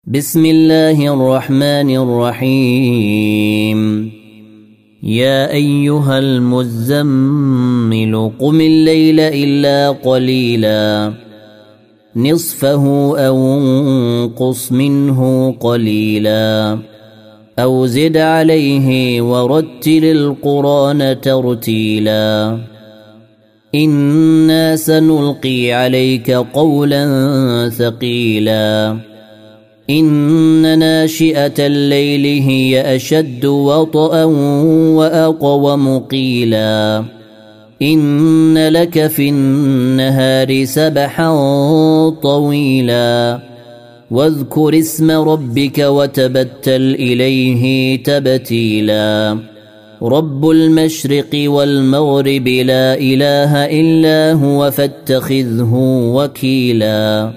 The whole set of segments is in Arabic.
بسم الله الرحمن الرحيم. يا أيها المزمل قم الليل إلا قليلا نصفه أو انقص منه قليلا أو زد عليه ورتل القرآن ترتيلا إنا سنلقي عليك قولا ثقيلا إن ناشئة الليل هي أشد وطئا وأقوم قيلا إن لك في النهار سبحا طويلا واذكر اسم ربك وتبتل إليه تبتيلا رب المشرق والمغرب لا إله إلا هو فاتخذه وكيلا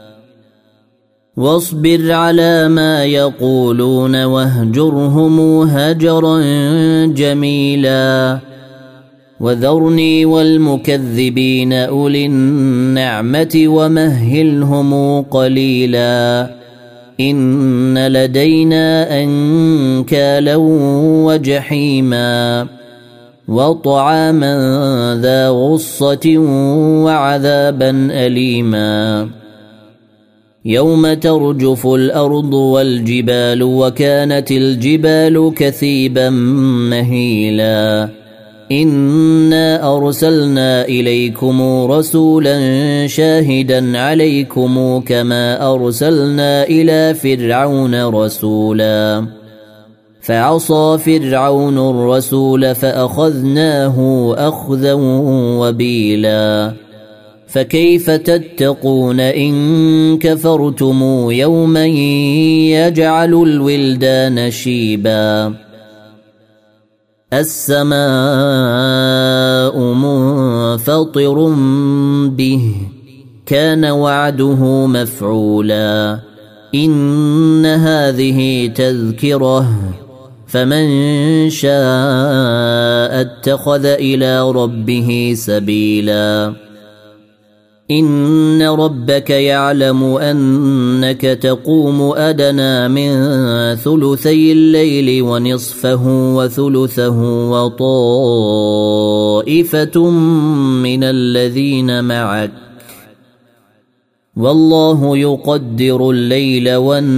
واصبر على ما يقولون واهجرهم هجرا جميلا وذرني والمكذبين أولي النعمة ومهلهم قليلا إن لدينا أنكالا وجحيما وطعاما ذا غصة وعذابا أليما يوم ترجف الأرض والجبال وكانت الجبال كثيبا مهيلا إنا أرسلنا إليكم رسولا شاهدا عليكم كما أرسلنا إلى فرعون رسولا فعصى فرعون الرسول فأخذناه أخذا وبيلا فكيف تتقون إن كفرتم يوما يجعل الولدان شيبا السماء منفطر به كان وعده مفعولا إن هذه تذكرة فمن شاء اتخذ إلى ربه سبيلا إن ربك يعلم أنك تقوم أدنى من ثلثي الليل ونصفه وثلثه وطائفة من الذين معك والله يقدر الليل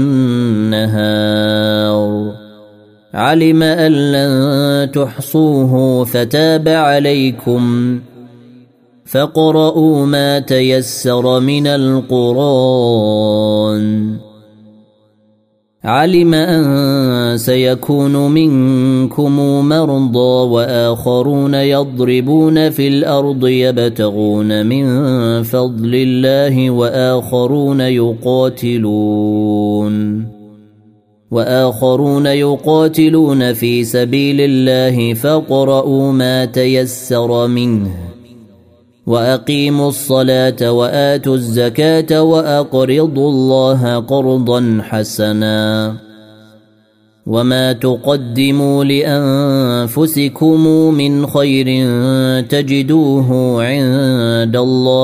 والنهار علم أن لن تحصوه فتاب عليكم فاقرؤوا ما تيسر من القرآن علم أن سيكون منكم مرضى وآخرون يضربون في الأرض يبتغون من فضل الله وآخرون يقاتلون في سبيل الله فاقرؤوا ما تيسر منه وأقيموا الصلاة وآتوا الزكاة وأقرضوا الله قرضا حسنا وما تقدموا لأنفسكم من خير تجدوه عند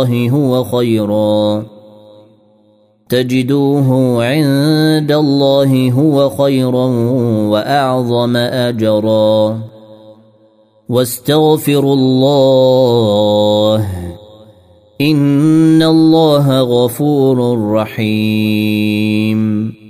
الله هو خيرا وأعظم أجرا واستغفروا الله إن الله غفور رحيم